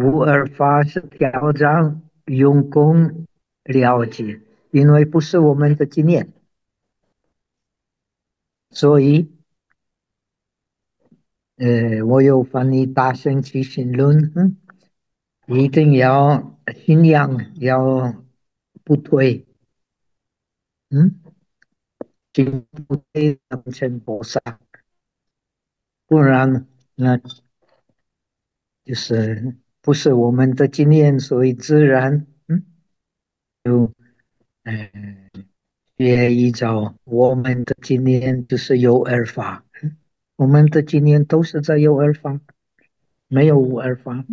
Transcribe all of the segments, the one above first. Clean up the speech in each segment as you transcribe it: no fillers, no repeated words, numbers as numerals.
无二法是挑战用功了解，因为不是我们的经验，所以我有翻译大圣起信论，一定要信仰要不退，嗯，心不退能成菩萨，不然那就是不是我们的经验，所以自然，呃，也依照我们的经验，就是有二法，我们的经验都是在有二法，没有无二法。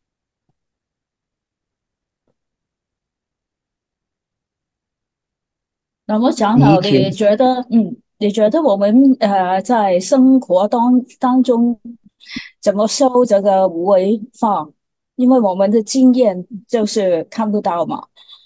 那么讲到， 以前你觉得我们在生活当中怎么修这个无为法？因为我们的经验就是看不到嘛。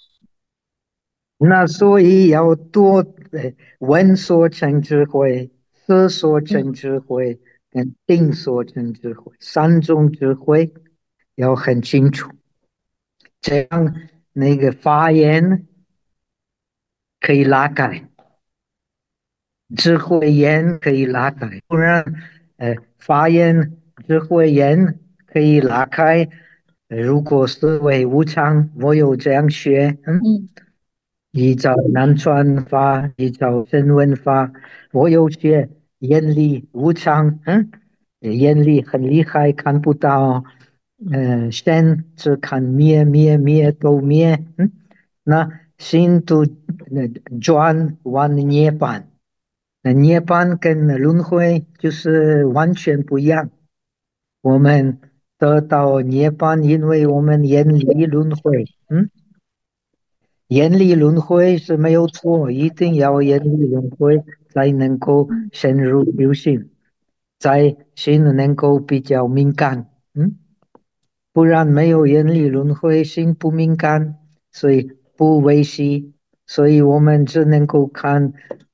那所以要多闻所成智慧，思所成嗯智慧，跟定所成智慧，三种智慧要很清楚，这样那个发言可以拉开，智慧言可以拉开，不然发言智慧言可以拉开。如果思维无常，我有这样学， 嗯依照南传法，依照声闻法，我有些眼力无常，眼力很厉害，看不到，身只看灭灭灭都灭，那心都转往涅槃，那涅槃跟轮回就是完全不一样。我们得到涅槃，因为我们远离轮回，远离轮回是没有错，一定要远离轮回，才能够嗯深入修行，才心能够比较敏感，不然没有远离轮回，心不敏感，所以不维系，所以我们只能够看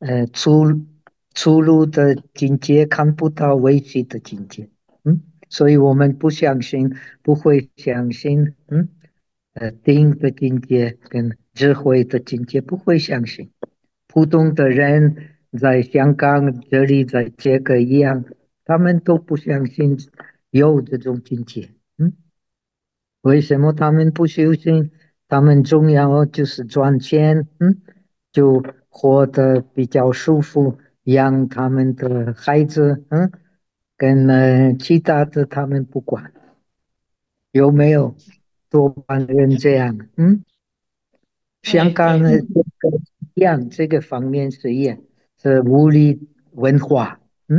出路的境界，看不到维系的境界，所以我们不相信，不会相信，定的境界跟智慧的境界不会相信。普通的人在香港这里在这个一样，他们都不相信有这种境界。为什么他们不修行？他们重要就是赚钱，就活得比较舒服，养他们的孩子，跟其他的他们不管，有没有？多半人这样，香港的这个一样，这个方面是一样，是物理文化，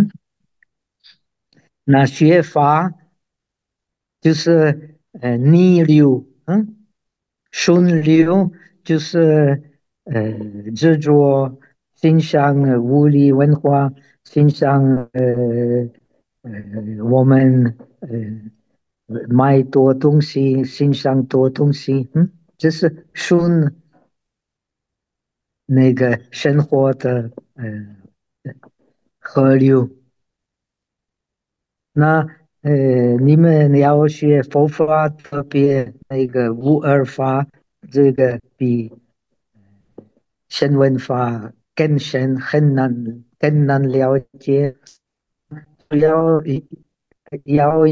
那学法就是逆流，顺流就是执着欣赏物理文化，欣赏我们买多东西，欣赏多东西，这是顺那个生活的河流。那你们要学佛法，特别那个无二法，这个比声闻法更深，更难了解。要要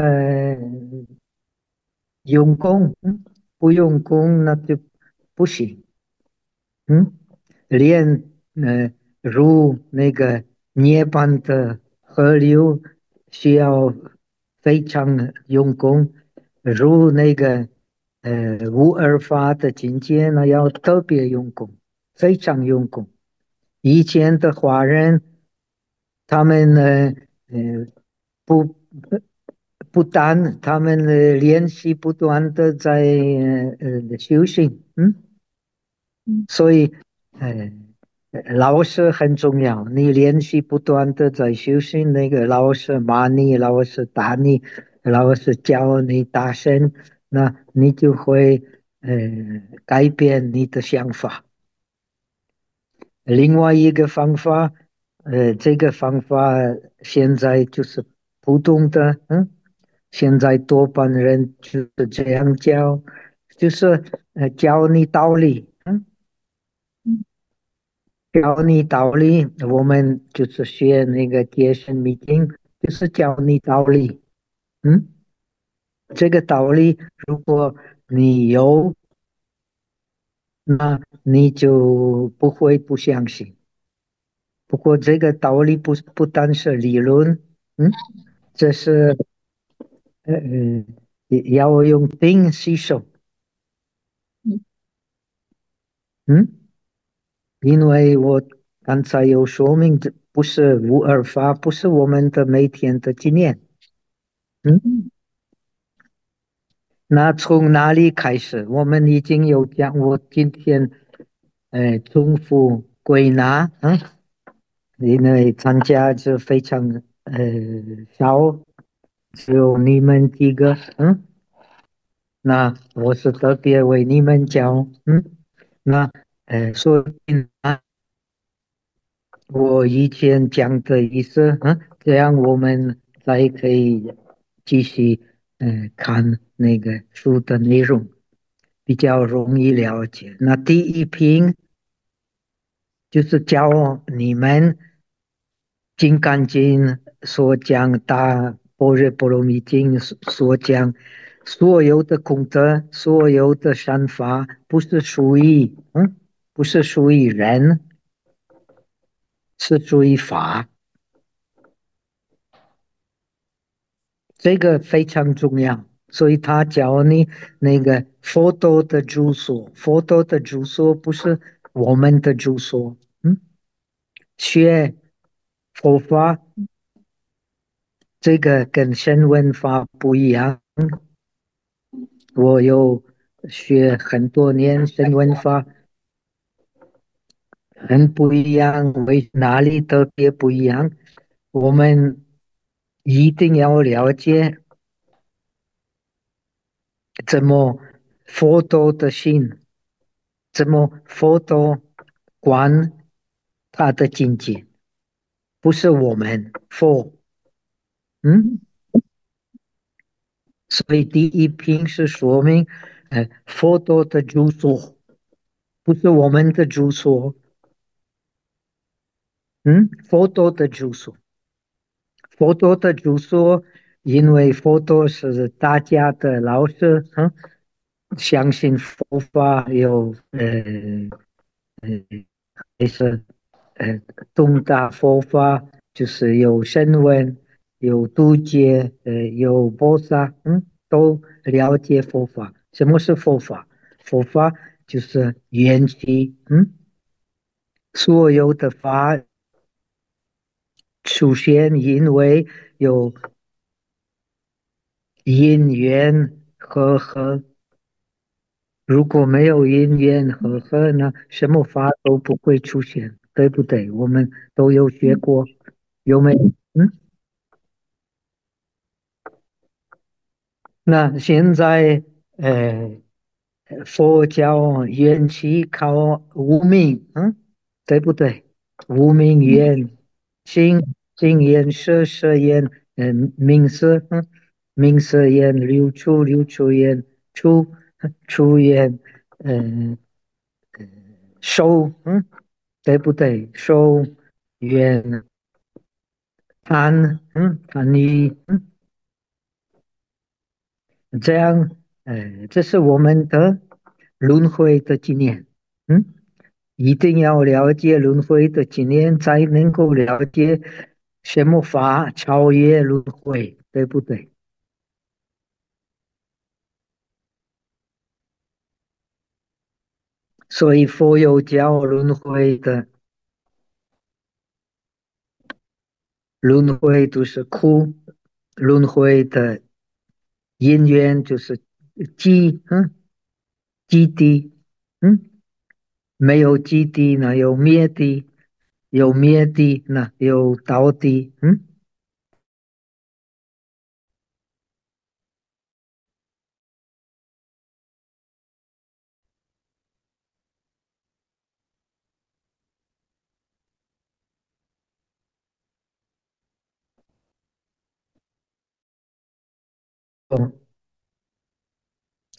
用功，不用功那就不行。嗯，练入那个涅槃的河流需要非常用功，入那个无二法的境界呢要特别用功，非常用功。以前的华人他们不不但他们练习不断的在修行， 嗯所以，呃，老师很重要。你练习不断的在修行，那个老师骂你，老师打你，老师教你大声，那你就会改变你的想法。另外一个方法，这个方法现在就是普通的， 现在多半人就是这样教，就是教你道理， 嗯教你道理。我们就是学那个解释密经，就是教你道理。嗯，这个道理如果你有，那你就不会不相信。不过这个道理不单是理论，这是也要用心吸收。 嗯嗯。因为我刚才有说明，这不是无二法，不是我们的每天的经验。嗯， 嗯那从哪里开始？我们已经有讲，我今天重复归纳，因为参加就非常少，只有你们几个，那我是特别为你们教，那所以呢。我以前讲的意思，这样我们才可以继续看那个书的内容，比较容易了解。那第一篇就是教你们《金刚经》所讲大般若波罗蜜经所讲所有的功德、所有的善法，不是属于人，是属于法。这个非常重要，所以他教你那个佛陀的住所，佛陀的住所不是我们的住所。学佛法这个跟声闻法不一样。我有学很多年声闻法，很不一样，为哪里特别不一样？我们一定要了解怎么佛陀的心。怎么佛陀观他的境界，不是我们佛，嗯， 嗯所以第一篇是说明，佛陀的住所不是我们的住所，佛陀的住所，佛陀的住所，因为佛陀是大家的老师，相信佛法有也是呃，东大佛法就是有声闻，有度劫，有菩萨，都了解佛法。什么是佛法？佛法就是缘起，所有的法出现，因为有因缘和合。如果没有因缘和合呢，什么法都不会出现，对不对？我们都有学嗯过，有没有？那现在呃，佛教缘起靠无名，对不对？无名嗯缘，心缘色缘，名色，名色缘流出缘出缘，嗯、受，对不对？受缘贪，贪欲，这样，这是我们的轮回的经验，一定要了解轮回的经验，才能够了解什么法超越轮回，对不对？所以佛有教轮回都是苦，轮回的因缘就是基，基地，嗯，没有基地那有灭地，有灭地那有道地，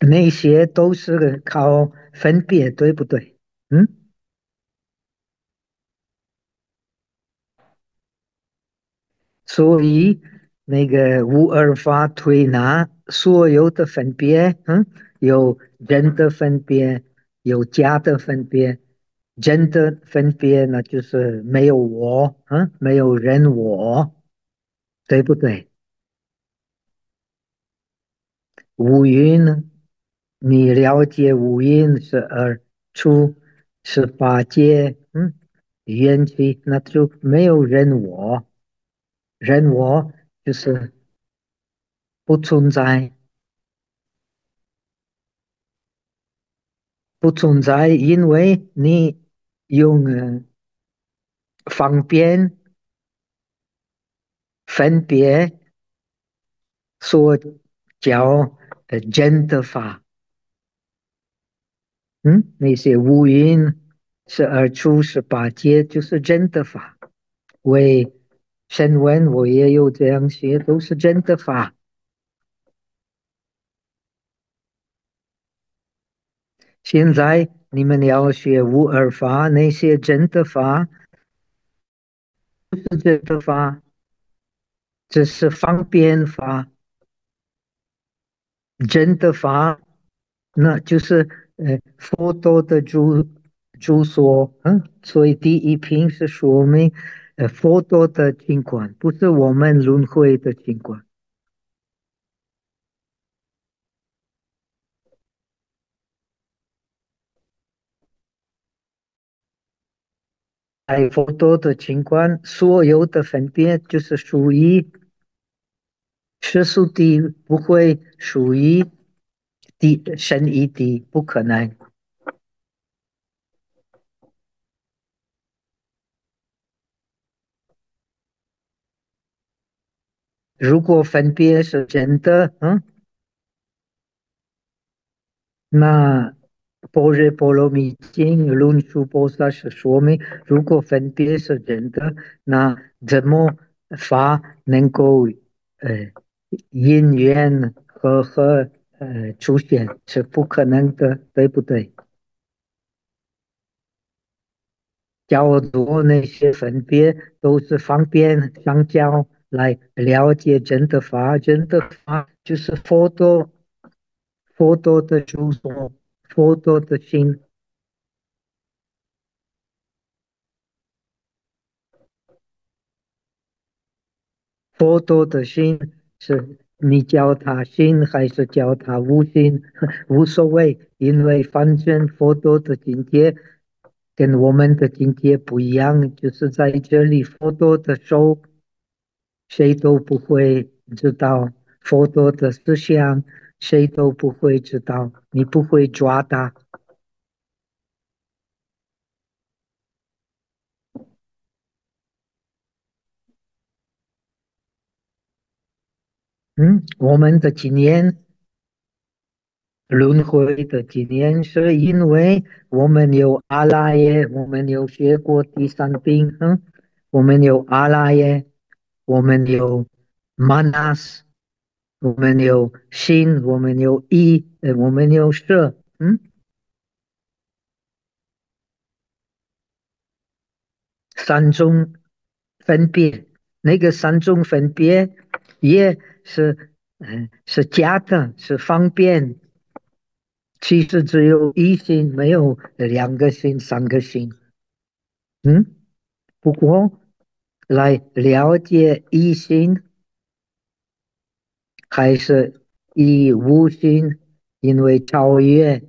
那些都是靠分别，对不对？嗯，所以那个无二法推拿所有的分别，有人的分别，有家的分别。人的分别那就是没有我，没有人我，对不对？五蕴呢？你了解五蕴是二处是八界，缘起，那就没有人我，人我就是不存在，不存在，因为你用方便分别所叫真的法，那些五蕴是二处是八界，就是真的法。为声闻我也有这样学，都是真的法。现在你们要学无二法，那些真的法是真的法，这是方便法。真的法，那就是佛陀的著作，所以第一品是说明佛陀的情况，不是我们轮回的情况。在佛陀的情况，所有的分别就是属于世俗谛，不会属于神义谛，不可能。如果分别是真的，那般若波罗蜜经论述菩萨是说明，如果分别是真的，那怎么法能够因缘和出现是不可能的，对不对？叫做那些分别都是方便相交来了解真的法，真的法就是佛陀的著作，佛陀的心。佛陀的心是你叫他心还是叫他无心，无所谓，因为反正佛陀的境界跟我们的境界不一样，就是在这里佛陀的手谁都不会知道，佛陀的思想谁都不会知道，你不会抓他。我们的经验轮回的经验，是因为我们有阿赖耶，我们有学过第三品，我们有阿赖耶，我们有 manas，我们有心，我们有意，我们有色，三种分别，那个三种分别也是，是假的，是方便，其实只有一心，没有两个心、三个心，嗯。不过，来了解一心还是以无心，因为超越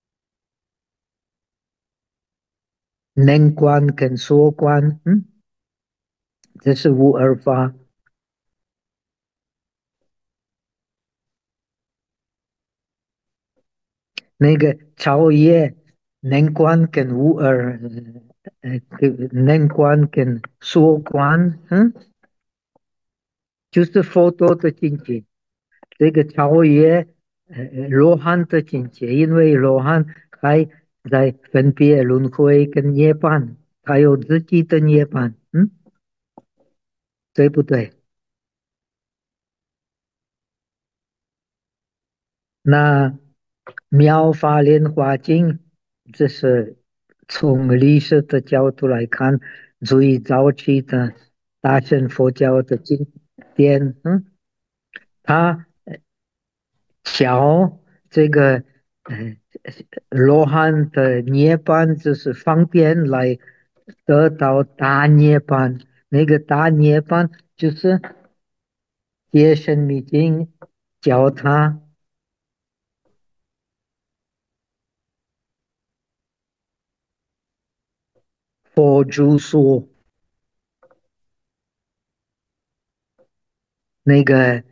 能观跟所观，这是无二法。那个超越能观跟无二，能观跟所观，就是佛陀的境界。这个超越罗汉的境界，因为罗汉还在分别轮回跟涅槃，他有自己的涅槃，对不对？那妙法莲华经，这是从历史的角度来看，最早期的大乘佛教的经典。它教这个呃罗汉的涅槃，就是方便来得到大涅槃。那个大涅槃就是夜深密经教他佛住所，那个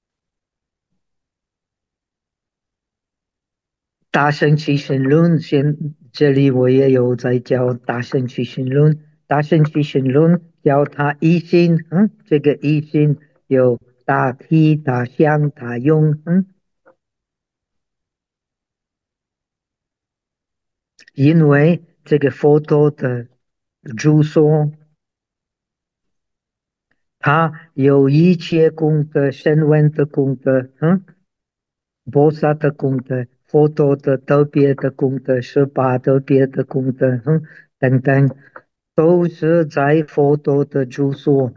大圣起信论，这里我也有在教大圣起信论。大圣起信论教他一心，这个一心有大体、大相、大用，因为这个佛陀的住所，他有一切功德、声闻的功德，菩萨的功德、佛陀的特别的功德、十八特别的功德，等等，都是在佛陀的住所。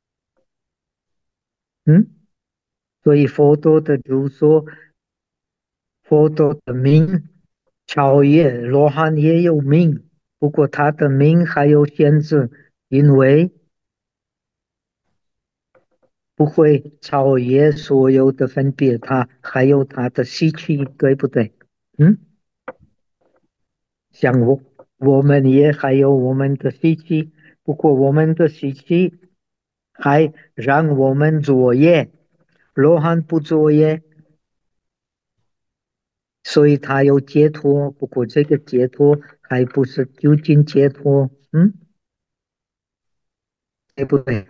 嗯，所以佛陀的住所，佛陀的名超越罗汉也有名，不过他的名还有限制，因为不会超越所有的分别，他还有他的习气，对不对？嗯。像我们也还有我们的习气，不过我们的习气还让我们作业，罗汉不作业，所以他有解脱。不过这个解脱还不是究竟解脱，对不对？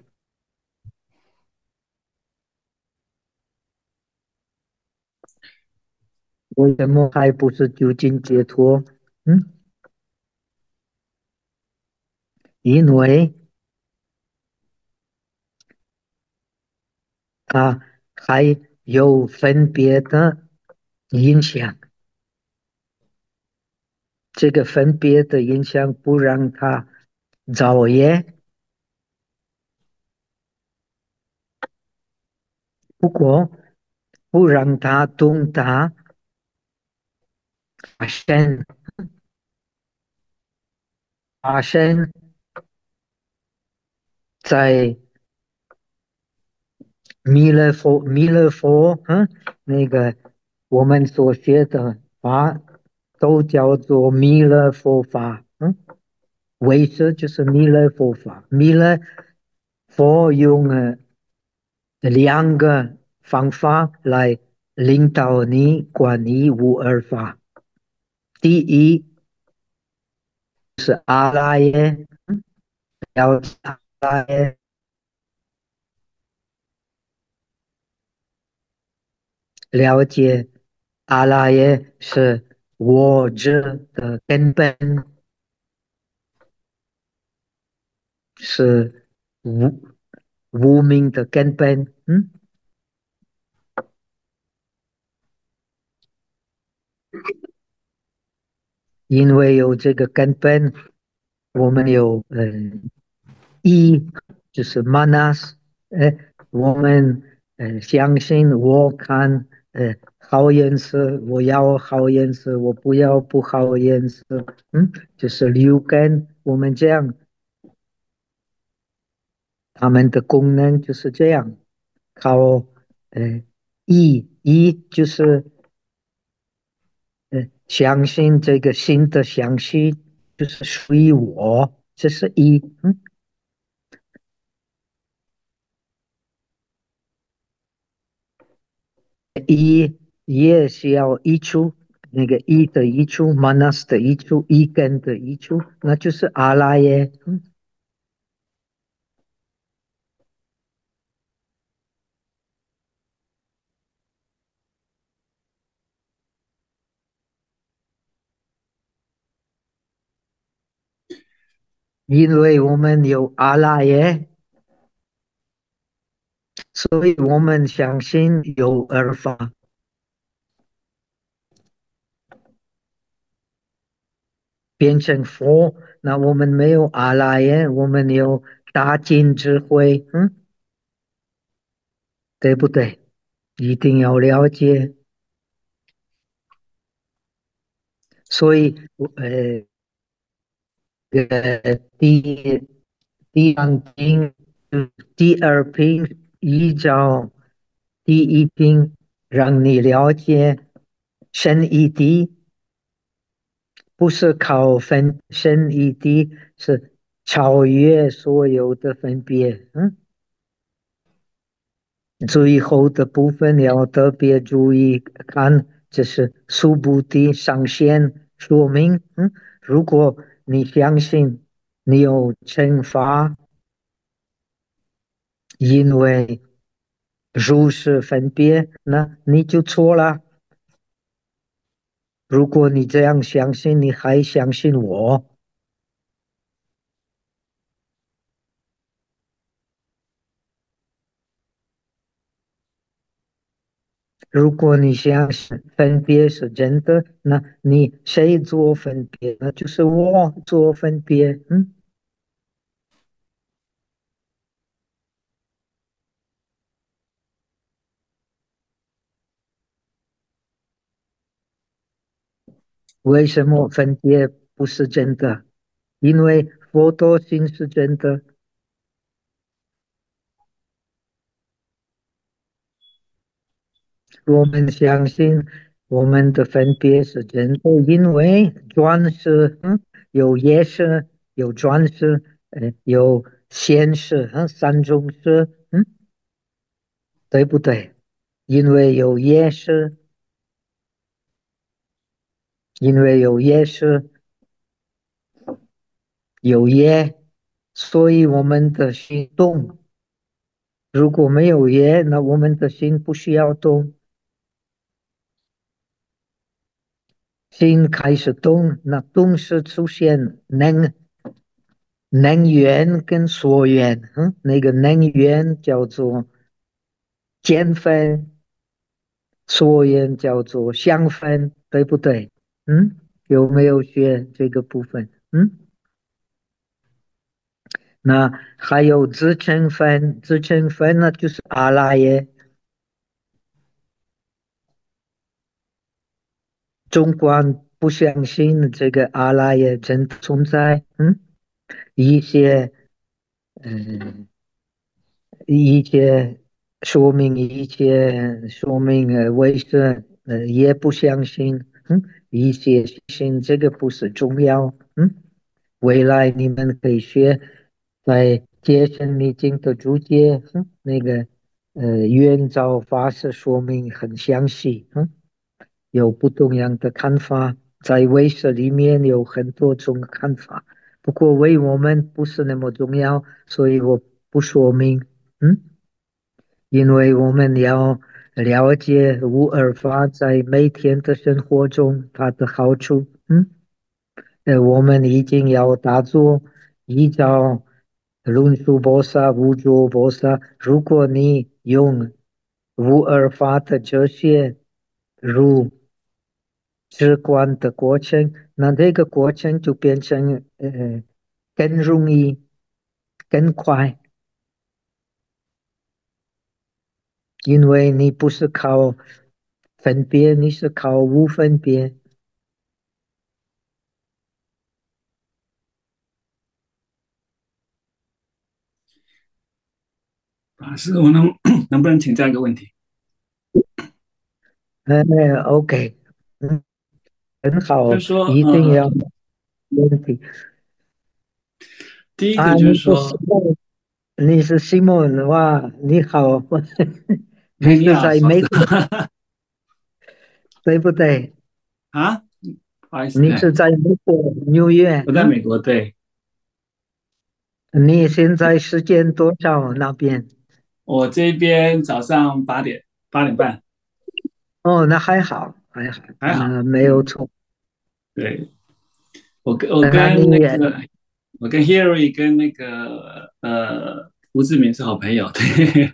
为什么还不是究竟解脱？嗯，因为他还有分别的影响，这个分别的影响不让他造业。不过不让他懂得发生发生在弥勒佛，那个我们所学的法都叫做弥勒佛法，为师就是弥勒佛法。弥勒佛用两个方法来领导你管理无二法。第一是阿赖耶，了解阿赖耶，了解阿赖耶是我执的根本，是无无明的根本。因为有这个根本，我们有一就是 manas，我们相信我看好颜色，我要好颜色，我不要不好颜色，就是六根，我们这样，他们的功能就是这样，靠一就是相信这个新的相信就是属于我，这是一。一也是要移除那个一的移除，manas 的移除，一根的移除，那就是阿赖耶。因为我们有阿赖耶，所以我们相信有二法。 变成佛，那我们没有阿赖耶，我们有大尽智慧，对不对？一定要了解。所以，第二品，依照第一品，让你了解神一体，不是靠分神一体，是超越所有的分别。最后的部分要特别注意看，这是苏菩提上线说明。如果你相信你有惩罚，因为如是分别，那你就错了。如果你这样相信，你还相信我？如果你相信分别是真的，那你谁做分别？那就是我做分别。为什么分别不是真的？因为佛陀心是真的，我们相信我们的分别是真的，因为转世，有业世，有转世，有现世，三种世，对不对？因为有业世，因为有业世，有业，所以我们的心动。如果没有业，那我们的心不需要动。心开始动，那动是出现能源跟所缘，那个能源叫做见分，所缘叫做相分，对不对？有没有学这个部分？那还有自成分，自成分呢就是阿赖耶，纵观不相信这个阿赖耶真的存在，一些。嗯。一切说明为什也不相信，一些信这个不是重要，未来你们可以学在接生历经的注解，那个圆照法师说明很详细，有不同样的看法，在唯识里面有很多种看法，不过为我们不是那么重要，所以我不说明，嗯。因为我们要了解无二法在每天的生活中它的好处，我们一定要打坐，依照论述菩萨、无著菩萨。如果你用无二法的哲学如直观的过程，那这个过程就变成更容易、更快。因为你不是靠分别，你是靠无分别。 法师，我能不能请教一个问题？ OK，很好， 就是说， 一定要问题啊！ 第一个就是说， 你是西蒙哇，你好，你哎，你是好，法师。 在美国对不对？ 啊，不好意思，哎， 你是在美国纽约， 我在美国，对， 你现在时间多少那边？ 我这边早上8点半， 哦，那还好，还好， 还好， 那没有错。 对，我那你跟那个我跟 Harry 跟那个吴志明是好朋友，对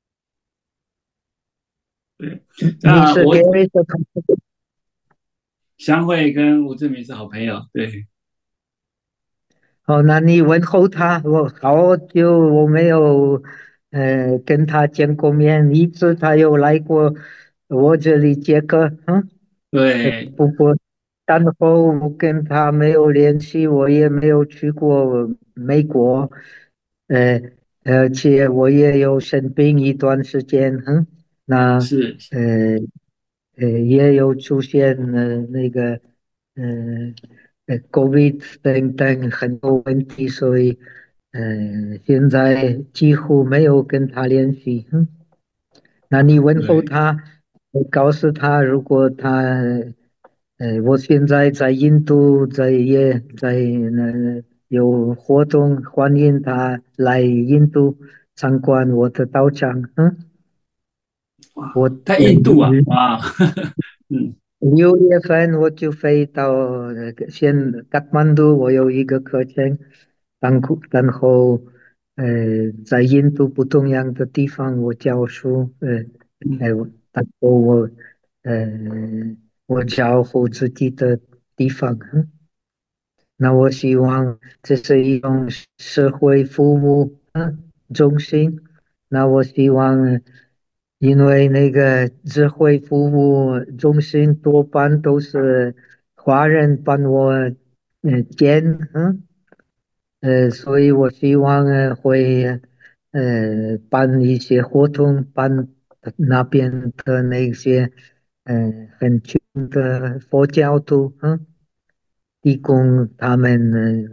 对。 你是那我 Gary 的同事香慧跟吴志明是好朋友，对哦，那你问候他，我好久我没有跟他见过面，一次他有来过我这里接客， 对不过然后我跟他没有联系，我也没有去过美国，呃，而且我也有生病一段时间，那是， 呃也有出现那个呃COVID 等等很多问题，所以现在几乎没有跟他联系，那你问候对他，我告诉他，如果他，我现在在印度，也在有活动，欢迎他来印度参观我的道场。 哇， 我在印度啊，哇，嗯 6月份我就飞到卡特曼都，我有一个课程，然后在印度不同样的地方我教书， 嗯然后呃我教护自己的地方，那我希望这是一种社会服务中心。那我希望，因为那个智慧服务中心多半都是华人帮我建，所以我希望会办一些活动，办那边的那些很穷的佛教徒，提供他们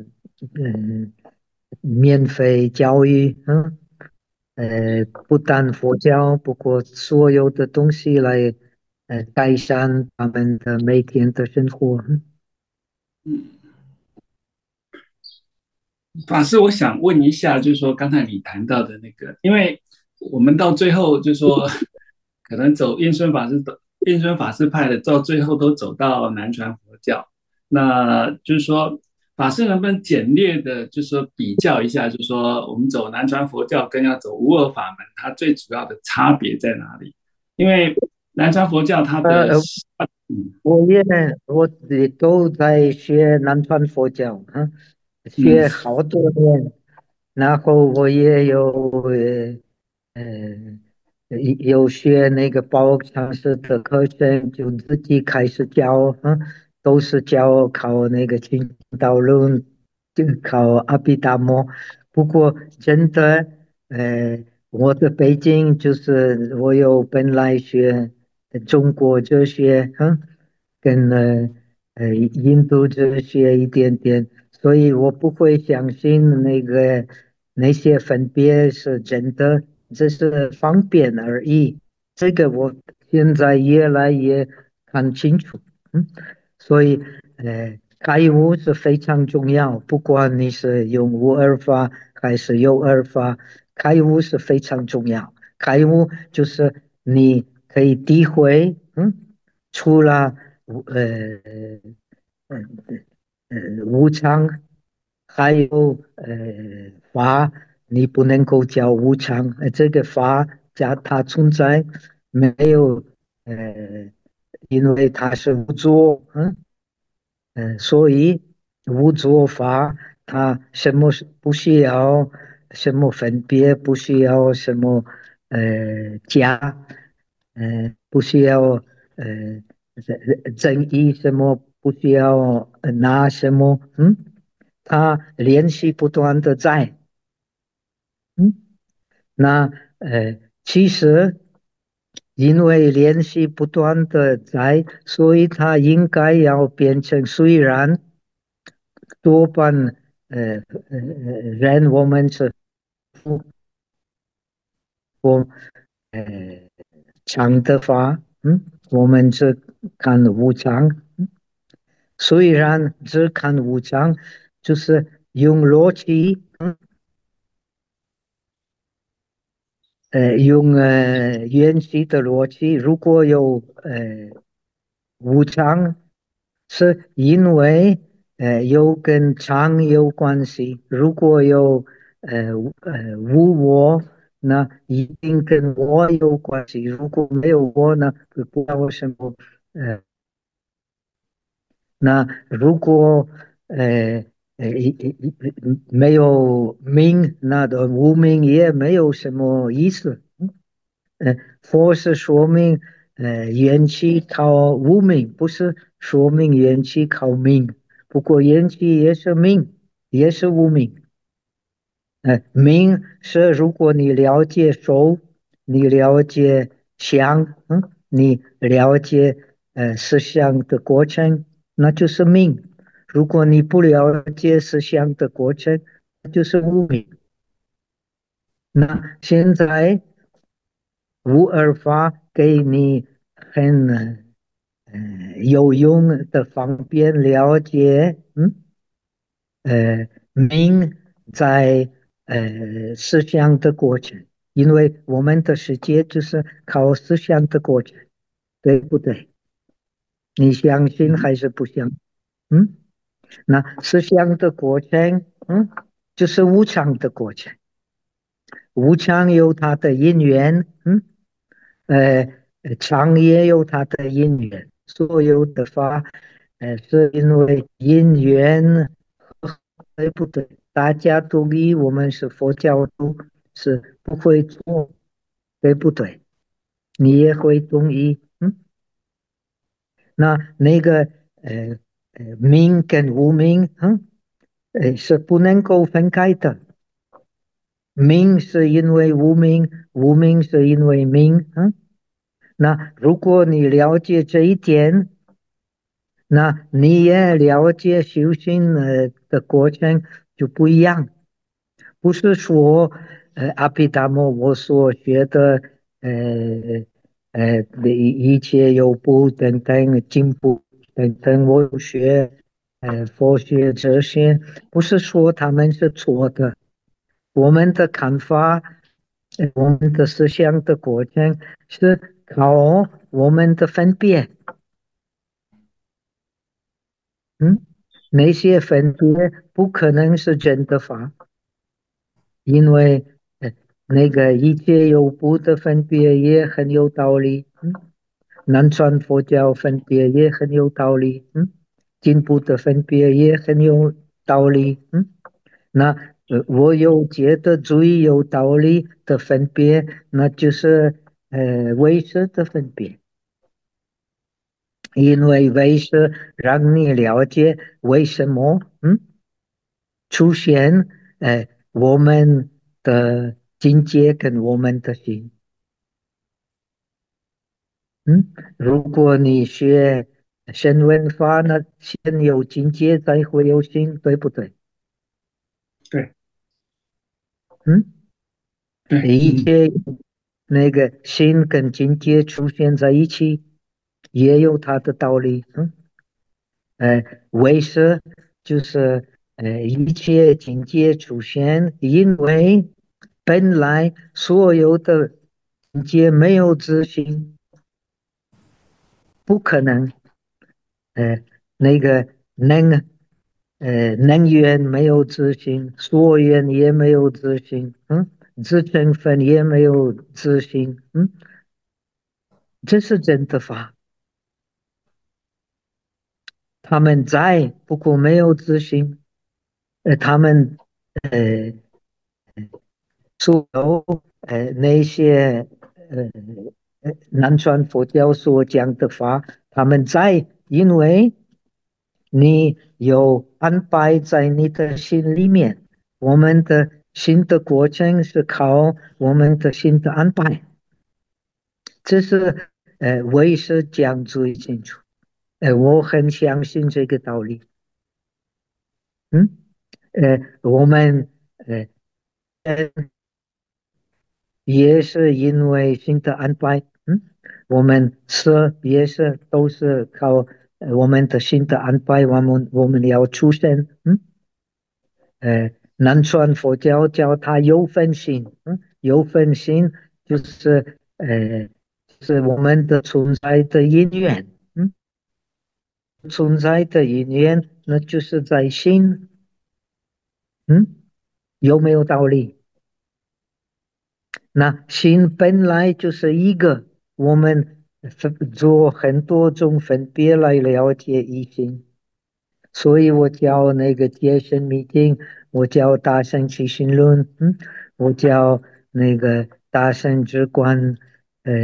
免费教育，不但佛教，不过所有的东西来改善他们的每天的生活。 嗯。法师，我想问一下，就是说刚才你谈到的那个，因为我们到最后就说，可能走印顺法师派的，到最后都走到南传佛教。那就是说，法师能不能简略的，就是说比较一下，就是说我们走南传佛教跟要走无二法门，它最主要的差别在哪里？因为南传佛教它的， 呃， 嗯我也都在学南传佛教， 嗯学好多年，然后我也呃有学那个包常识的课程，就自己开始教，都是教考那个青道论，就考阿毗达摩。不过真的，我的背景就是我有本来学中国哲学，跟印度哲学一点点，所以我不会相信那些分别是真的，只是方便而已。这个我现在越来越看清楚，所以开悟是非常重要，不管你是用无二法还是有二法，开悟是非常重要。开悟就是你可以诋毁，除了呃无常，还有法，你不能够叫无常，这个法加它存在，没有因为它是无作，所以无作法，它什么是不需要什么分别，不需要什么加，不需要争议什么，不需要拿什么，它连续不断的在，嗯，那其实因为连续不断的在，所以它应该要变成虽然。多半人我们是我常的话，我们只看无常，虽然只看无常，就是用逻辑，用原始的逻辑，如果有无常，是因为有跟常有关系。如果有无我，那一定跟我有关系。如果没有我呢，不知道为什么那如果呃没有名，那的无名也没有什么意思。佛是说明元气靠无名，不是说明元气靠名。不过元气也是名，也是无名。名是如果你了解手，你了解想，你了解思想的过程，那就是名。如果你不了解思想的过程，那就是无名。那现在无二法给你很有用的方便了解，名在思想的过程，因为我们的世界就是靠思想的过程，对不对？你相信嗯还是不相信？嗯，那思想的过程，就是无常的过程，无常有它的因缘，呃，常也有它的因缘，所有的法，是因为因缘。对不对？大家同意我们是佛教徒，是不会错，对不对？你也会同意，那个名跟无名，是不能够分开的。名是因为无名，无名是因为名，那如果你了解这一点，那你也了解修行的过程就不一样。不是说，阿毗达摩我所学的，的一切有部等等进步等等，我学，佛学哲学，不是说他们是错的，我们的看法，我们的思想的过程是靠我们的分别，嗯，那些分别不可能是真的法。因为那个一切有不的分别也很有道理，南传佛教分别也很有道理，进步的分别也很有道理，那我有觉得最有道理的分别，那就是唯识的分别，因为唯识让你了解为什么，出现我们的境界跟我们的心。如果你学声闻法，那先有境界，再会有心，对不对？ 对嗯， 对， 一切那个心跟境界出现在一起，也有它的道理。为是就是一切境界出现，因为本来所有的境界没有自性，不可能。那个能源没有自信，所缘也没有自信，自成分也没有自信，这是真的法。他们在，不过没有自信，他们呃所有那些南传佛教所讲的法，他们在，因为你有安排在你的心里面，我们的心的过程是靠我们的心的安排，这是我也是讲最清楚，我很相信这个道理，嗯，我们呃也是因为新的安排，我们吃也是都是靠我们的新的安排，我们要出生，南传佛教叫它有分心，有分心就是是我们的存在的因缘，存在的因缘那就是在心，有没有道理？那心本来就是一个，我们做很多种分别来了解一心， 所以我教那个接生密经，我教大圣起心论，我教那个大圣之观，呃，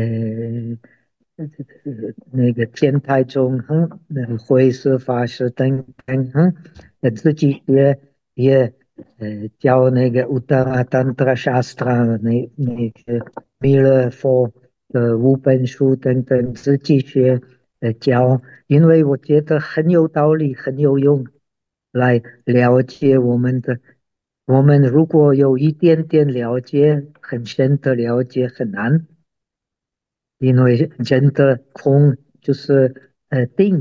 那个天台宗，那个慧思法师等等，自己也教那个乌达丹特沙斯特那个弥勒佛的5本书等等，自己学教。因为我觉得很有道理，很有用，来了解我们如果有一点点了解，很深的了解很难，因为人的空就是定，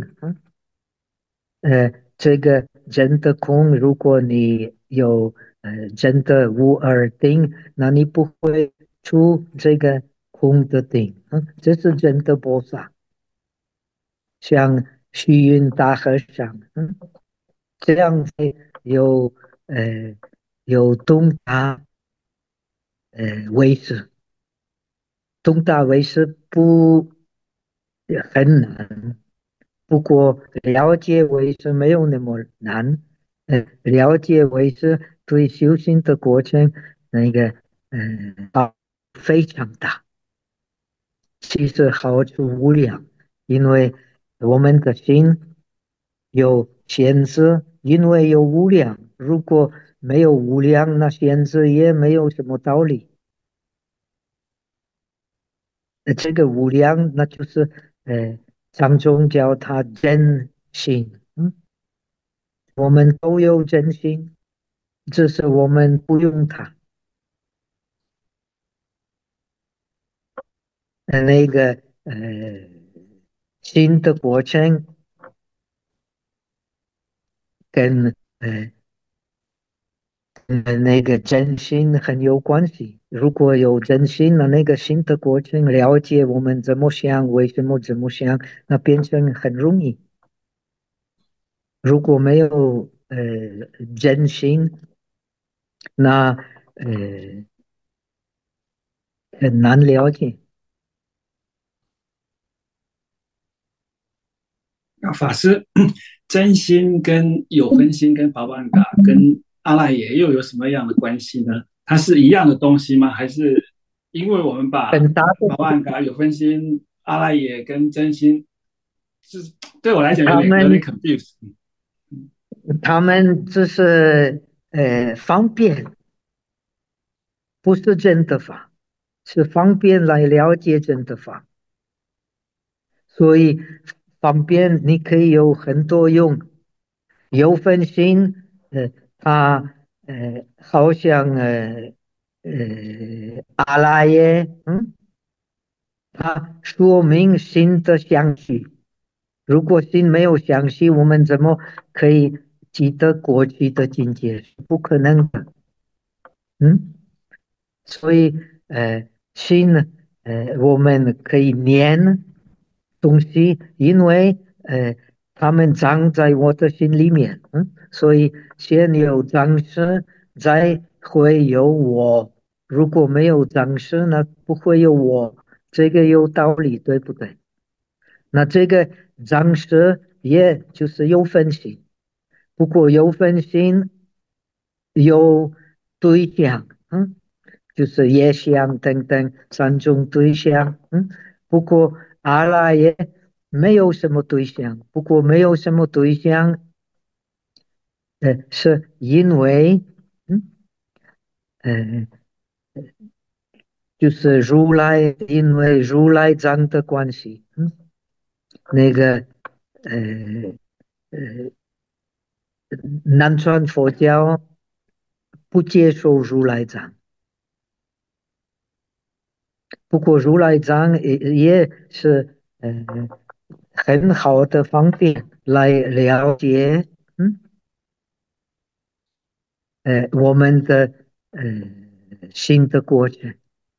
这个人的空，如果你有真的无二定，那你不会出这个空的定，这是真的菩萨，像虚云大和尚，这样会有呃有东大卫视，东大卫视不很难，不过了解卫视没有那么难，了解卫视对修行的过程那个好非常大，其实好处无量，因为我们的心有限制，因为有无量。如果没有无量，那限制也没有什么道理。这个无量，那就是藏中叫它真心。我们都有真心，只是我们不用它。那个心的过程跟那个真心很有关系。如果有真心，那个心的过程了解我们怎么想，为什么怎么想，那变成很容易。如果没有真心，那很难了解。 那法师真心跟有分心跟巴万嘎跟阿赖耶又有什么样的关系呢？它是一样的东西吗？还是因为我们把很大的， 巴万嘎、有分心、阿赖耶跟真心，是对我来讲有点他们 confused。 他们只是方便，不是真的法，是方便来了解真的法。所以方便你可以有很多用，有分心，它好像阿拉耶，它说明心的详细。如果心没有详细，我们怎么可以记得过去的境界？是不可能的。嗯，所以心呢，我们可以念东西，因为他们长在我的心里面。所以先有长识，再会有我。如果没有长识呢，不会有我。这个有道理，对不对？那这个长识也就是有分析，不过有分心有对象，就是业相等等3种对象，不过阿拉也没有什么对象，不过没有什么对象，是因为，嗯，呃，就是如来，因为如来藏的关系，那个，呃南传佛教不接受如来藏，不过如来藏也是很好的方便来了解我们的呃新的过程，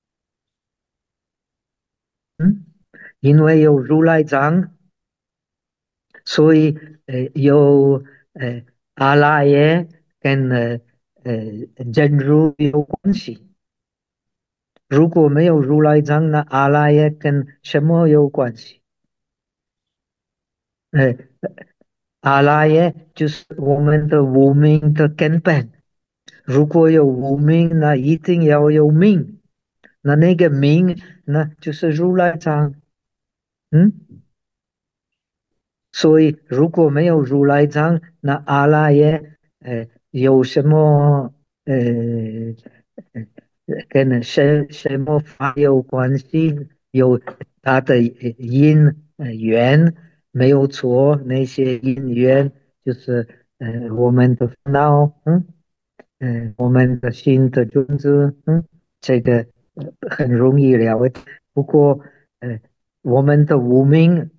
因为有如来藏，所以有呃阿赖耶跟真如有关系。如果没有如来藏，那阿赖耶跟什么有关系？呃， 阿赖耶就是我们的无明的根本。如果有无明，那一定要有明，那个明，那就是如来藏。嗯，所以如果没有如来藏，那阿赖耶有什么呃跟什么法有关系？有它的因缘没有错，那些因缘就是我们的烦恼。我们的心的种子。这个很容易了解。不过我们的无明，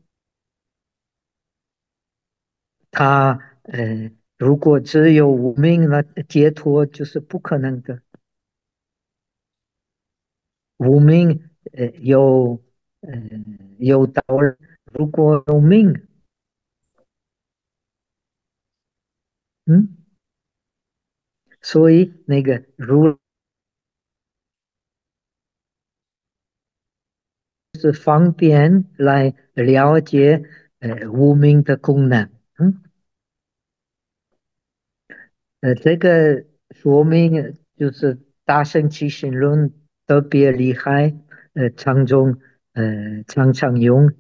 它如果只有无明，那解脱就是不可能的。无明呃有道理。如果有明，嗯，所以那个如是方便来了解无明的功能。这个说明就是大乘起信论特别厉害。常常用。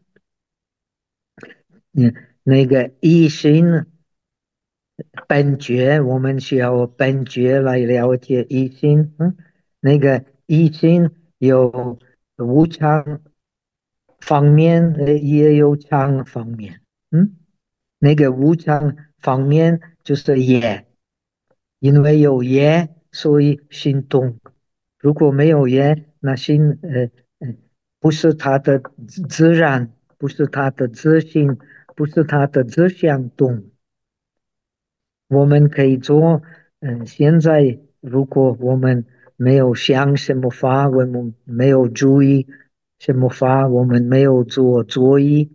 嗯，那个一心本觉，我们需要本觉来了解一心。那个一心有无常方面，也有常方面。那个无常方面就是业，因为有业，所以心动。如果没有业，那心不是他的自然，不是他的自性，不是他的自相动。我们可以做。现在如果我们没有想什么法，我们没有注意什么法，我们没有做作意。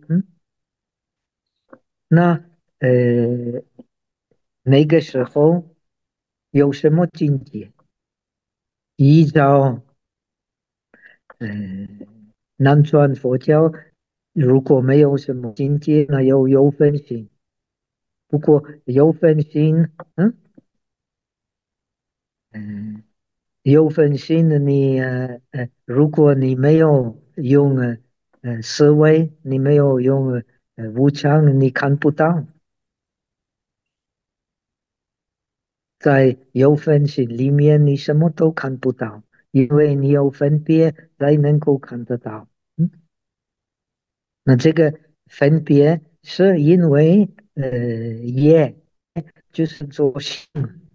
那呃那个时候有什么境界？依照南传佛教，如果没有什么境界，那有分心。不过有分心。嗯，有分心的你如果你没有用思维，你没有用无常，你看不到。在有分心里面，你什么都看不到，因为你有分别才能够看得到。那这个分别是因为业就是做性。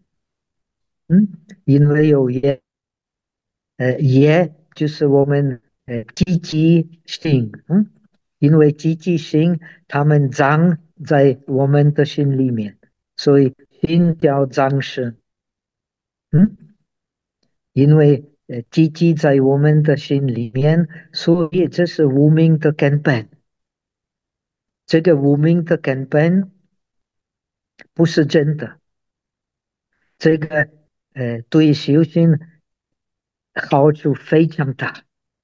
因为有业。业就是我们积极性。因为积极性它们脏在我们的心里面，所以心叫脏事。嗯，因为积极在我们的心里面，所以这是无明的根本。这个无明的根本不是真的。这个对修行好处非常大，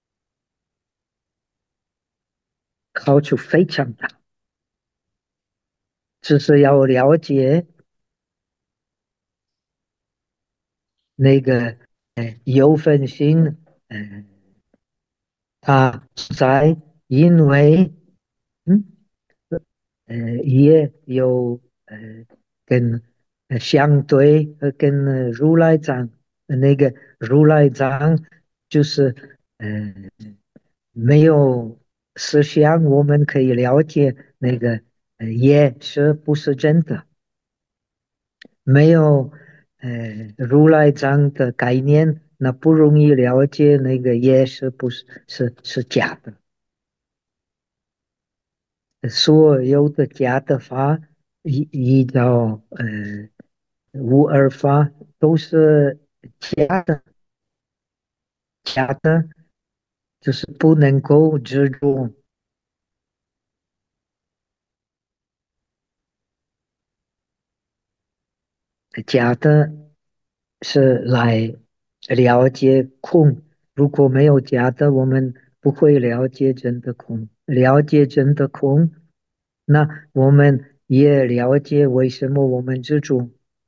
好处非常大。只是要了解那个有分心。呃，它在因为嗯也有跟相对跟如来藏。那个如来藏就是没有思想，我们可以了解那个也是不是真的。没有如来藏的概念，那不容易了解那个也是不是是假的。所有的假的法，依照无二法都是假的。假的就是不能够执着。假的是来了解空。如果没有假的，我们不会了解真的空。了解真的空，那我们也了解为什么我们执着。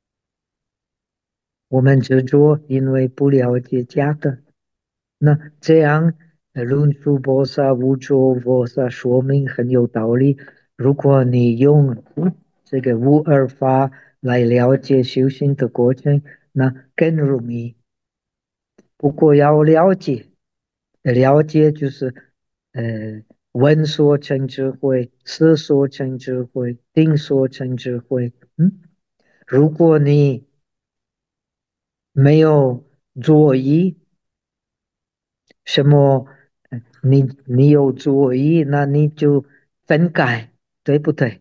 我们执着，因为不了解假的。那这样，论述菩萨、无着菩萨说明很有道理。如果你用这个无二法来了解修行的过程，那更容易。不过要了解，了解就是闻所成智慧，思所成智慧，定所成智慧。如果你没有作意，什么？你有作意，那你就分开，对不对？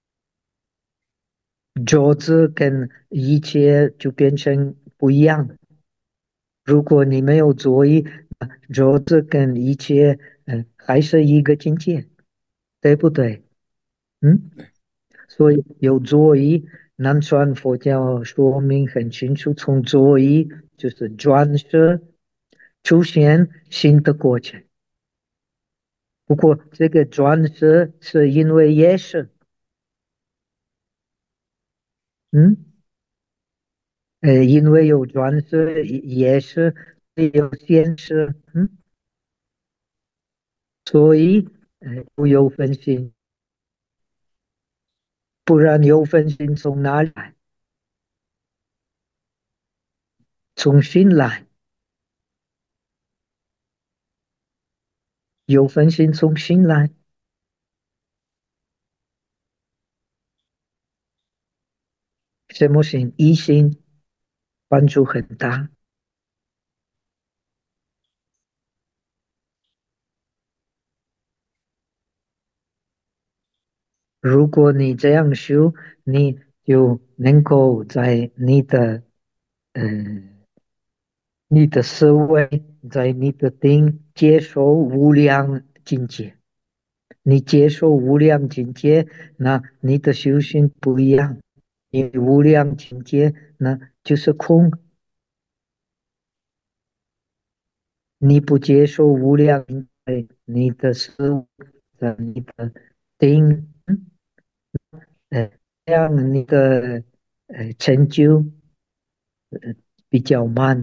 桌子跟一切就变成不一样。如果你没有作意，桌子跟一切，还是一个境界，对不对？嗯，所以有作意，南传佛教说明很清楚，从作意就是转世出现新的过程。不过这个转世是因为业识，嗯，因为有转世也是有现世，所以不有分心，不然有分心从哪里来？从心来，有分心从心来，什么心？一心帮助很大。如果你这样修，你就能够在你的思维，在你的定接受无量境界。你接受无量境界，那你的修行不一样。你无量境界，那就是空。你不接受无量境界，你的思维，你的定，这样你的成就比较慢。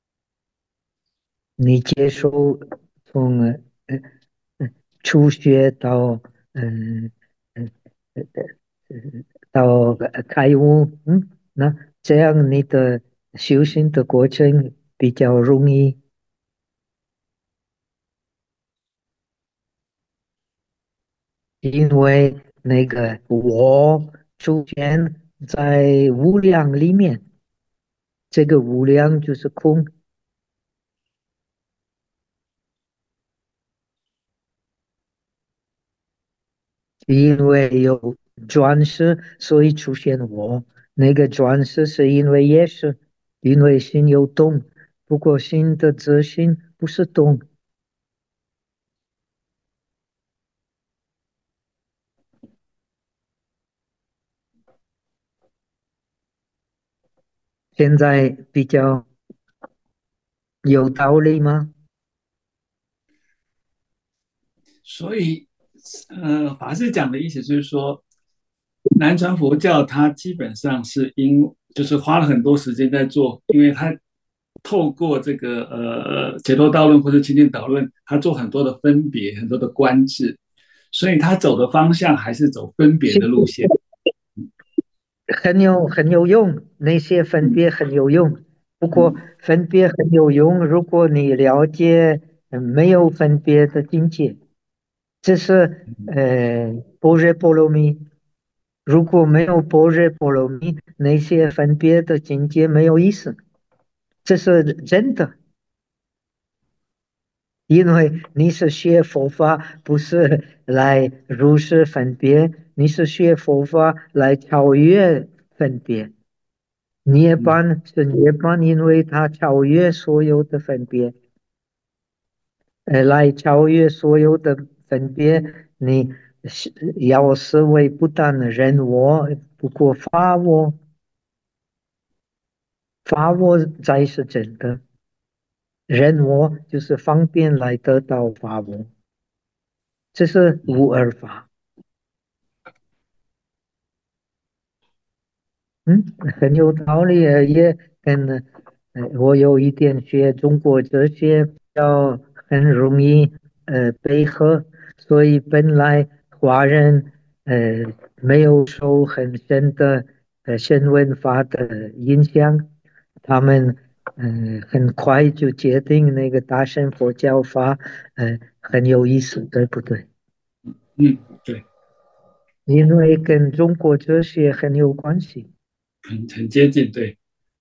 你接受从呃呃初学到嗯嗯呃呃到开悟，那这样你的修行的过程比较容易，因为那个我出现在无量里面，这个无量就是空，因为有转世，所以出现我。那个转世是因为也是因为心有动，不过心的自性不是动。现在比较有道理吗？ 所以，法师讲的意思就是说，南传佛教它基本上是就是花了很多时间在做，因为它透过这个解脱道论或者清净导论，它做很多的分别，很多的观治，所以它走的方向还是走分别的路线。 很有用，那些分嗯别很有用。不过嗯分别很有用，如果你了解没有分别的境界，这是般若波罗蜜。如果没有般若波罗蜜，那些分别的境界没有意思。这是真的，因为你是学佛法，不是来如是分别，你是学佛法来超越分别。涅嗯槃是涅槃，因为它超越所有的分别，来超越所有的分别，你是要思维不但人我，不过法我，法我才是真的，人我就是方便来得到法我，这是无二法。 嗯，很有道理，也跟我有一点学中国哲学，比较很容易配合，所以本来华人没有受很深的深文化的影响，他们很快就决定那个大乘佛教法很有意思，对不对？ 嗯，对， 因为跟中国哲学很有关系。 很接近，对，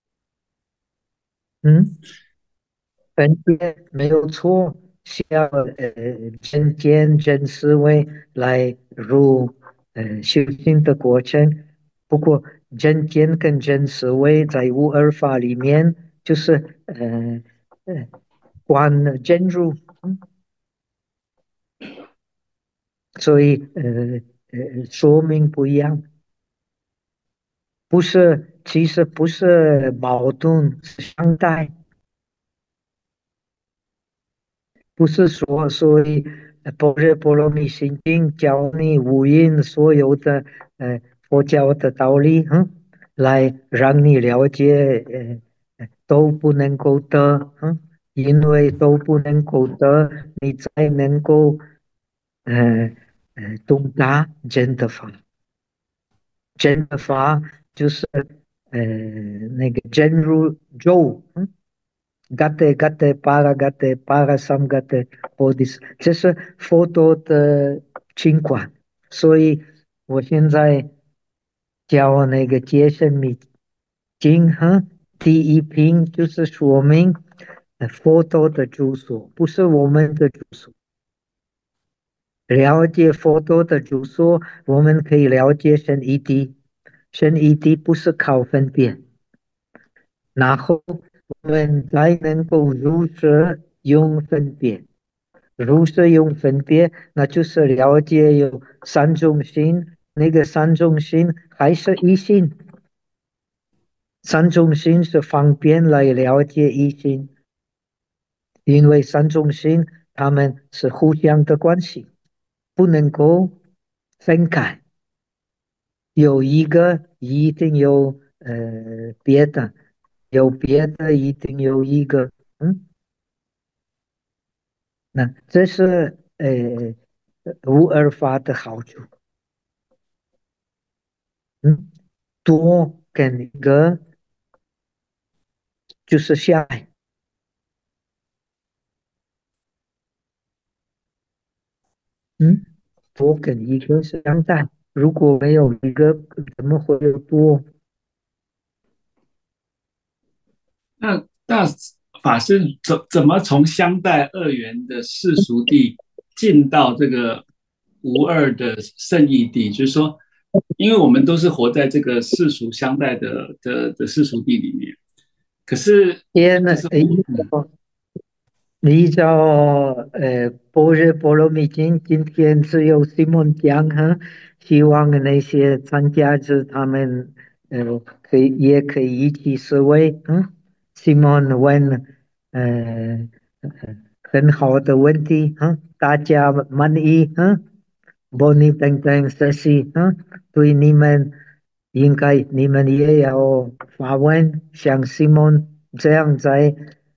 嗯。分别没有错，需要真见真思维来入修行的过程。不过真见跟真思维在无二法里面就是观真如，所以说明不一样，不是其实不是矛盾，是相待。不是说，所以般若波罗蜜心经教你无因所有的佛教的道理，来让你了解，都不能够得，因为都不能够得，你才能够呃懂得真的法。真的法就是那个真如咒，gate gate para sam gate bodhis，这是佛陀的情况，所以我现在教那个解释密经哈，第一品就是说明佛陀的住所，不是我们的住所。了解佛陀的住所，我们可以了解神一体，神一体不是靠分辨。然后我们才能够如实用分别，如实用分别，那就是了解有三种心，那个三种心还是一心，三种心是方便来了解一心，因为三种心它们是互相的关系，不能够分开，有一个一定有别的，有别的一定有一个，那这是无二法的好处，嗯，多跟一个就是相爱，嗯，多跟一个是相待，如果没有一个，怎么会有多？ 那法师怎么从相待二元的世俗地进到这个无二的圣义地？就是说，因为我们都是活在这个世俗相待的世俗地里面，可是天呢， 就是无， 依照般若波罗蜜经，今天只有西门讲哈，希望那些参加者他们也可以一起思维，西门问呃很好的问题，大家满意，Bonnie 等等这些，对你们应该你们也要发问，像西门这样在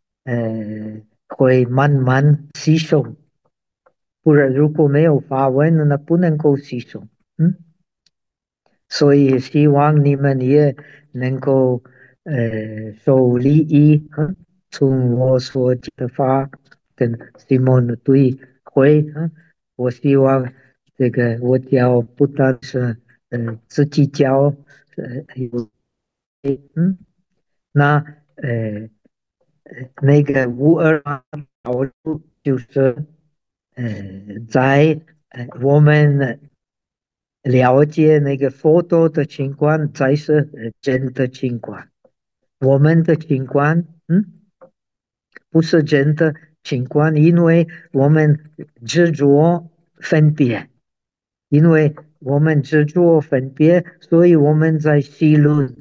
会慢慢吸收，不然如果没有发问，那不能够吸收。嗯，所以希望你们也能够受利益，从我所讲的话跟 Simon 的对会，我希望这个我教不但是自己教，有那呃那个无二好处就是在我们了解那个佛陀的情况才是真的情况，我们的情况不是真的情况，因为我们执着分别，因为我们执着分别，所以我们在议论。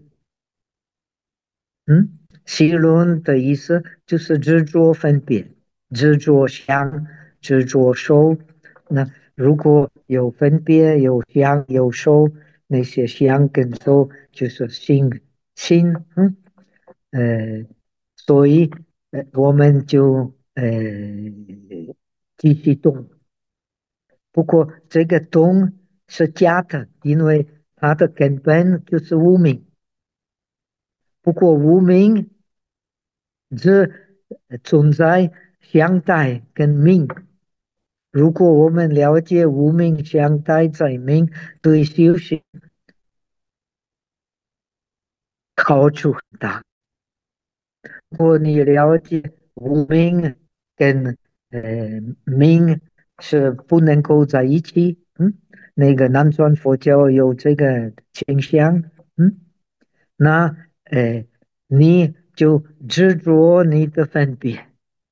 戏论的意思就是执着分别，执着想，执着受。那如果有分别、有想、有受， 那些想跟受就是心，所以我们就继续动。不过这个动是假的，因为它的根本就是无明。不过无明只存在相待跟命。如果我们了解无明相待在命，对修行好处很大。如果你了解无明跟明是不能够在一起，那个南传佛教有这个倾向，那你就执着你的分别。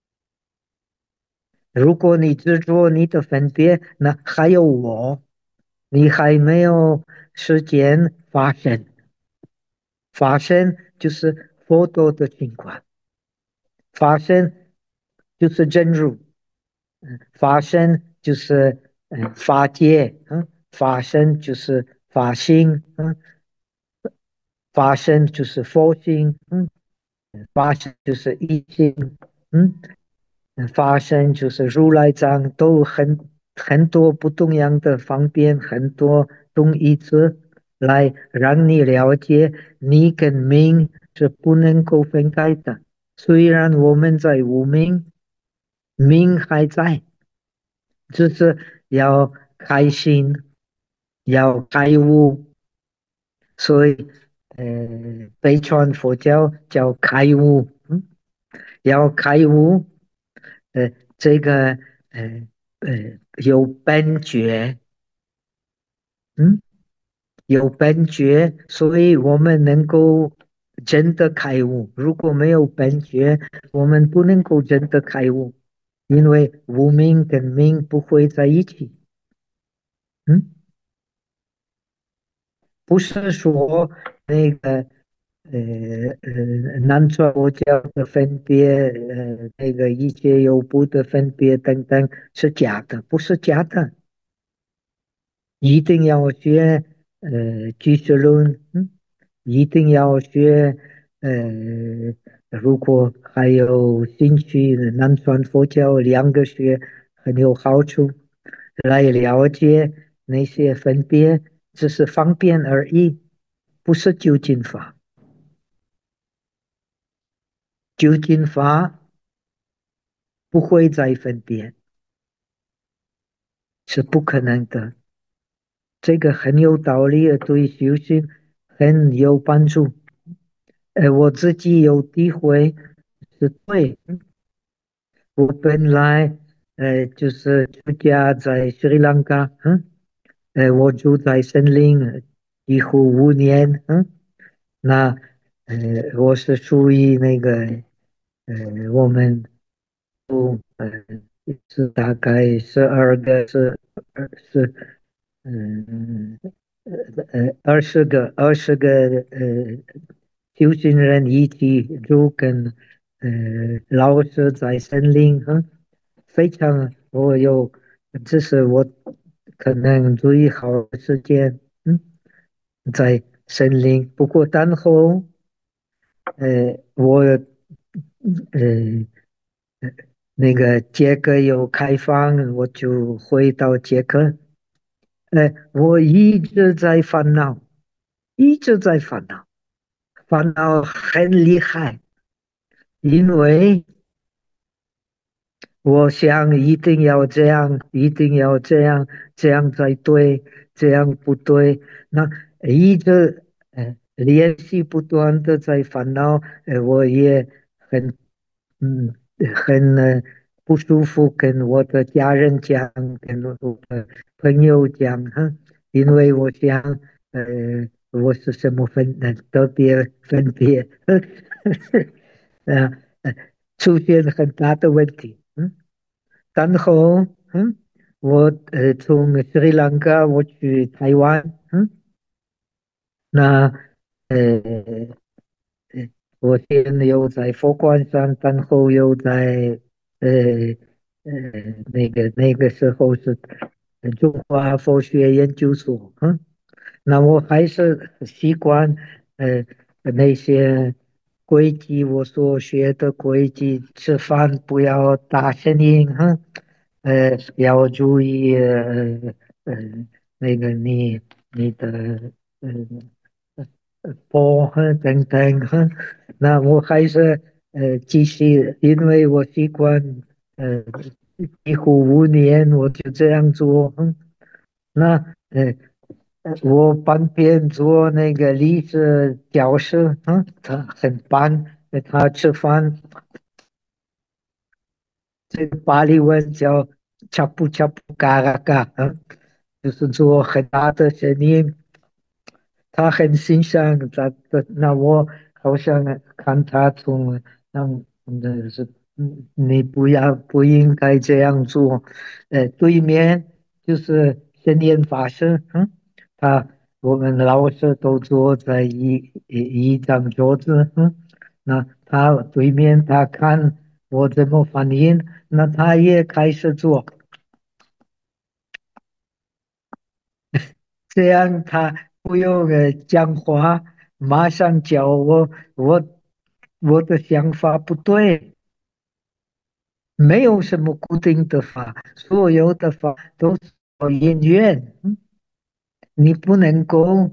如果你执着你的分别，那还有我，你还没有时间发生。发生就是佛陀的情况，发生就是真如，发生就是法界，发生就是法性，发生就是佛性，发生就是一性，嗯，发生就是如来藏，都很多不同样的方便，很多种意思来让你了解你跟命是不能够分开的。虽然我们在无名，命还在，只是要开心，要开悟，所以北传佛教叫开悟，要开悟，这个有本觉，嗯，有本觉，所以我们能够真的开悟。如果没有本觉，我们不能够真的开悟，因为无明跟明不会在一起。嗯，不是说那个南传佛教的分别，那个一切有部的分别等等是假的，不是假的。一定要学居士论，一定要学如果还有兴趣，南传佛教两个学很有好处，来了解那些分别，只是方便而已，不是究竟法。究竟法不会再分别，是不可能的。这个很有道理，对修行很有帮助。我自己有体会，是对。我本来就是出家在斯里兰卡，我住在森林几乎5年，那我是属于那个我们是大概是嗯20个修行人一起住，跟老师在森林，非常这是我可能最好的时间，在森林。不过然后我那个捷克有开放，我就回到捷克。我一直在烦恼，一直在烦恼，烦恼很厉害，因为我想一定要这样，一定要这样，这样才对，这样不对。那一直练习不断的在烦恼，我也很嗯很不舒服，跟我的家人讲，跟我的朋友讲，因为我想我是什么特别分别，呃呃出现很大的问题，然后，我从斯里兰卡我去台湾，那呃我先有在佛光山，然后又在呃那个时候是中华佛学研究所， 那我还是习惯那些规矩，我所学的规矩，吃饭不要大声音，要注意呃那个你的呃波等等那我还是继续，因为我习惯呃几乎5年我就这样做，那我旁边做那个历史教师，他很棒，他吃饭，这个巴黎文叫恰布恰布嘎嘎嘎，就是做很大的声音，他很欣赏那我好像看他从是你不应该这样做，对面就是森林法师，他我们老师都坐在一张桌子，那他对面他看我怎么反应，那他也开始做。这样他不用讲话，马上叫我的想法不对，没有什么固定的法，所有的法都是有因缘，你不能够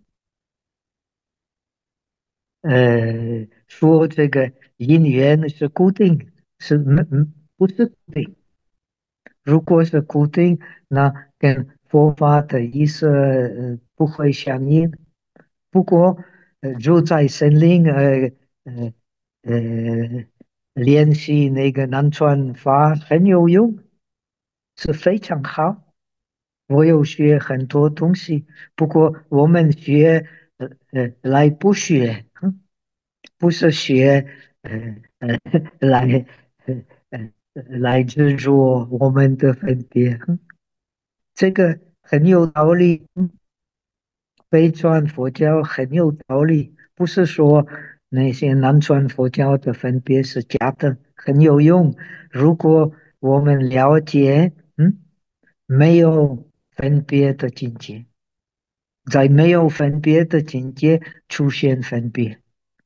说这个因缘是固定，不是固定。如果是固定，那跟佛法的意思不会相应。不过，住在森林，呃呃，练习那个南传法很有用，是非常好。我有学很多东西，不过我们学来不学，不是学呃来来执着我们的分别，这个很有道理。北传佛教很有道理，不是说那些南传佛教的分别是假的，很有用。如果我们了解，没有分别的境界，在没有分别的境界出现分别，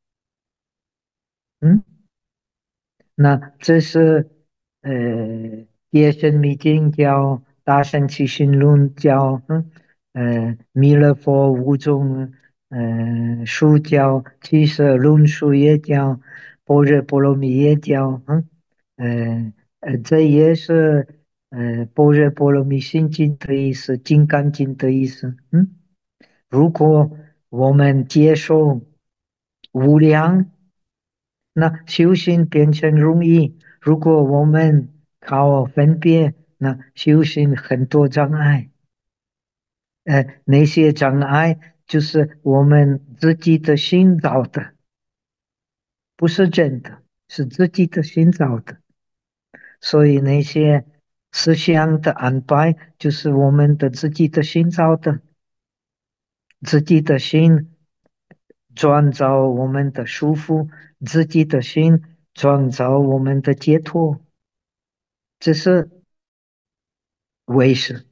嗯。那这是叶神密经教、大乘起信论教，弥勒佛五种书教、七色论述也教、般若波罗蜜也教，这也是般若波罗蜜心经的意思，金刚经的意思，如果我们接受无量。那修行变成容易。如果我们靠分别，那修行很多障碍。那些障碍就是我们自己的心造的，不是真的，是自己的心造的。所以那些思想的安排，就是我们的自己的心造的，自己的心创造我们的舒服，自己的心创造我们的解脱。这是为是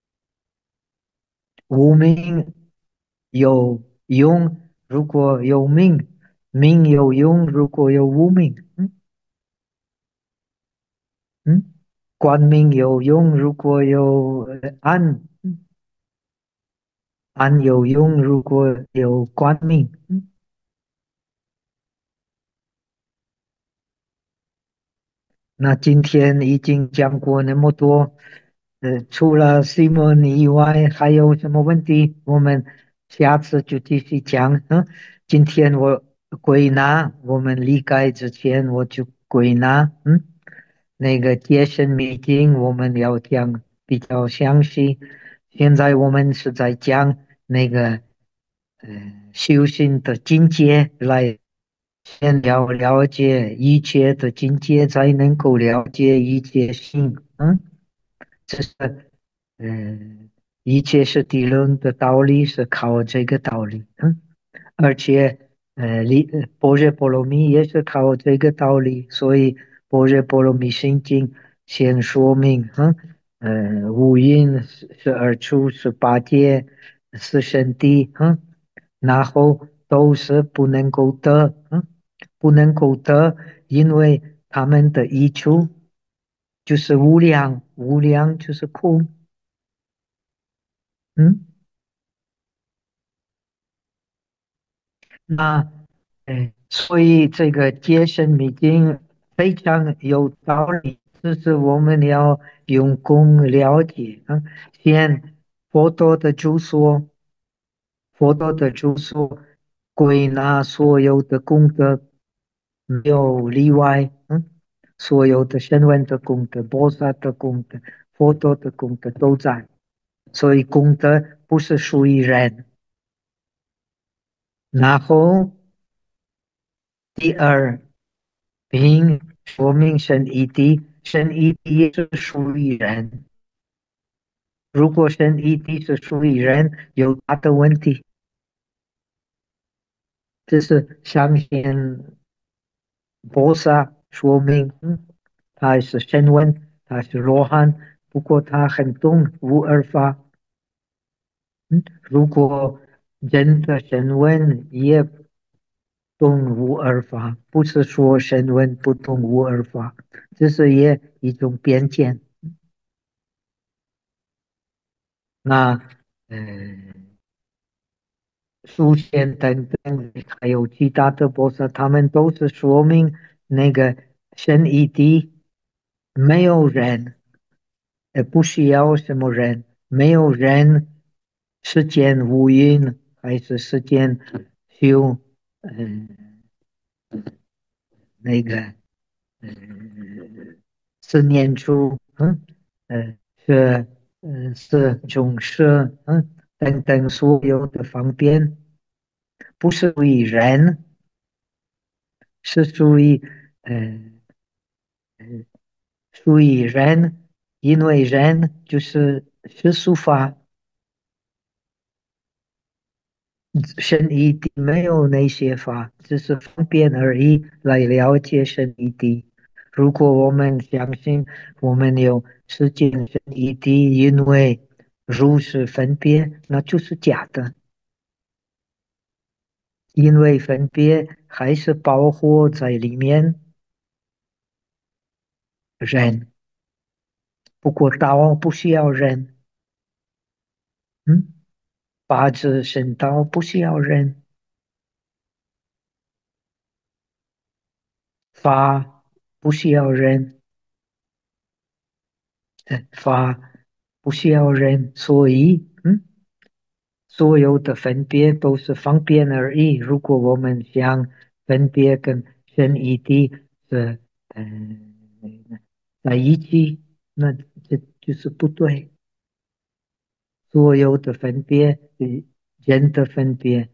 无名有用，如果有命，命有用，如果有无名，嗯，光明有用，如果有暗，暗有用，如果有光明，那今天已经讲过那么多，除了 Simon 以外，还有什么问题？我们下次就继续讲。今天我归纳，我们离开之前我就归纳。那个戒身密经我们要讲比较详细。现在我们是在讲那个修行的境界来。先要了解一切的境界，才能够了解一切性。这是一切是地论的道理，是靠这个道理。而且般若波罗蜜也是靠这个道理，所以般若波罗蜜心经先说明，五蕴是二处是八界， 是神的，然后都是不能够得，不能够得，因为他们的益处就是无量，无量就是空，嗯，那，所以这个戒身密经非常有道理，就是我们要用功了解，先佛陀的著作。佛陀的著作归纳所有的功德，没有例外。所有的声闻的功德、菩萨的功德、佛陀的功德都在，所以功德不是属于人。然后第二，并说明神一体，神一体也是属于人。如果神一体是属于人，有大的问题。这是相信菩萨说明，他是声闻，他是罗汉，不过他很懂无二法。如果人的声闻也懂无二法，不是说声闻不懂无二法，这是也一种偏见。那，书贤等等，还有其他的菩萨，他们都是说明那个神一体，没有人。不需要什么人，没有人世间无因，还是世间修，嗯，那个，嗯，是念处，是，是种舍，等等所有的方便，不是属于人，是属于，嗯，属于人，因为人就是世俗法。神一地没有那些法，只是方便而已来了解神一地。如果我们相信我们有世间神一地，因为如是分别，那就是假的。因为分别还是包括在里面人，不过道不需要人，嗯，八字神道不需要人，法不需要人。法不需要人，所以，所有的分别都是方便而已。如果我们想分别跟神一体是，嗯，在一起，那这就是不对。所有的分别，人的分别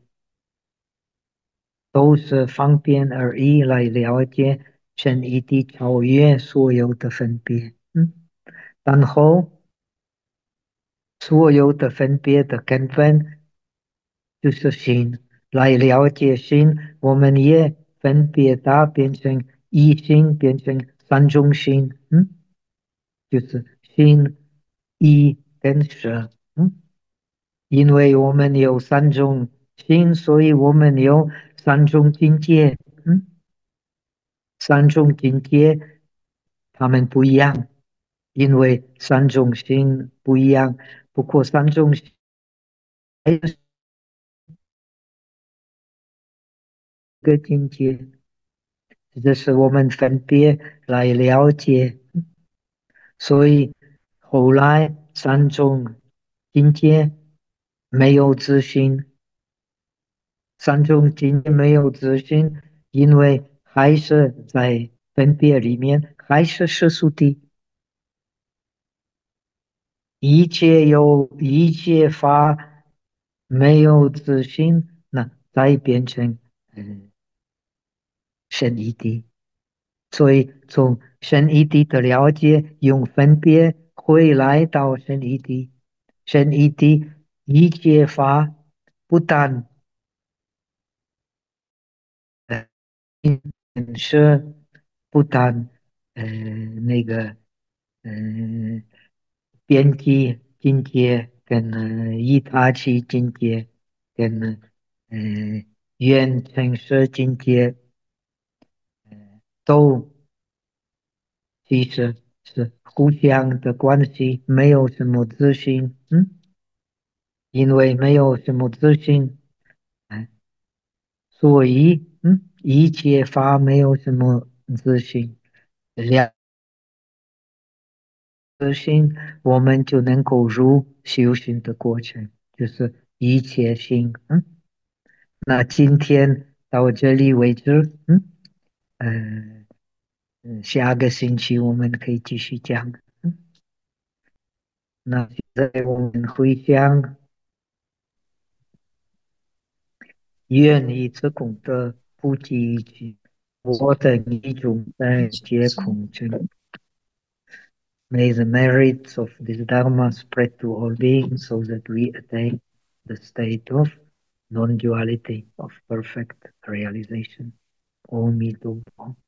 都是方便而已，来了解神一体超越所有的分别。然后所有的分别的根本就是心，来了解心，我们也分别它变成一心，变成三种心，就是心、一跟舍，因为我们有三种心，所以我们有三种境界，三种境界它们不一样，因为三种心不一样，不过三种心还有一个境界。这是我们分别来了解，所以后来三种境界没有自信，三种境界没有自信，因为还是在分别里面，还是世俗的，一切法没有自信，那再变成神义的。所以从神一地的了解，用分别会来到神一地。神一地一切法不但是不但那个边际境界， 跟一他起境界，跟愿成实境界，都其实是互相的关系，没有什么自信，因为没有什么自信，哎，所以一切法没有什么自信，两自信我们就能够入修行的过程，就是一切心，那今天到这里为止，嗯下个星期我们可以继续讲，那现在我们回想。愿以此功德普济一切我等一种在皆空中。May the merits of this Dharma spread to all beings so that we attain the state of non-duality of perfect realization. Om Mito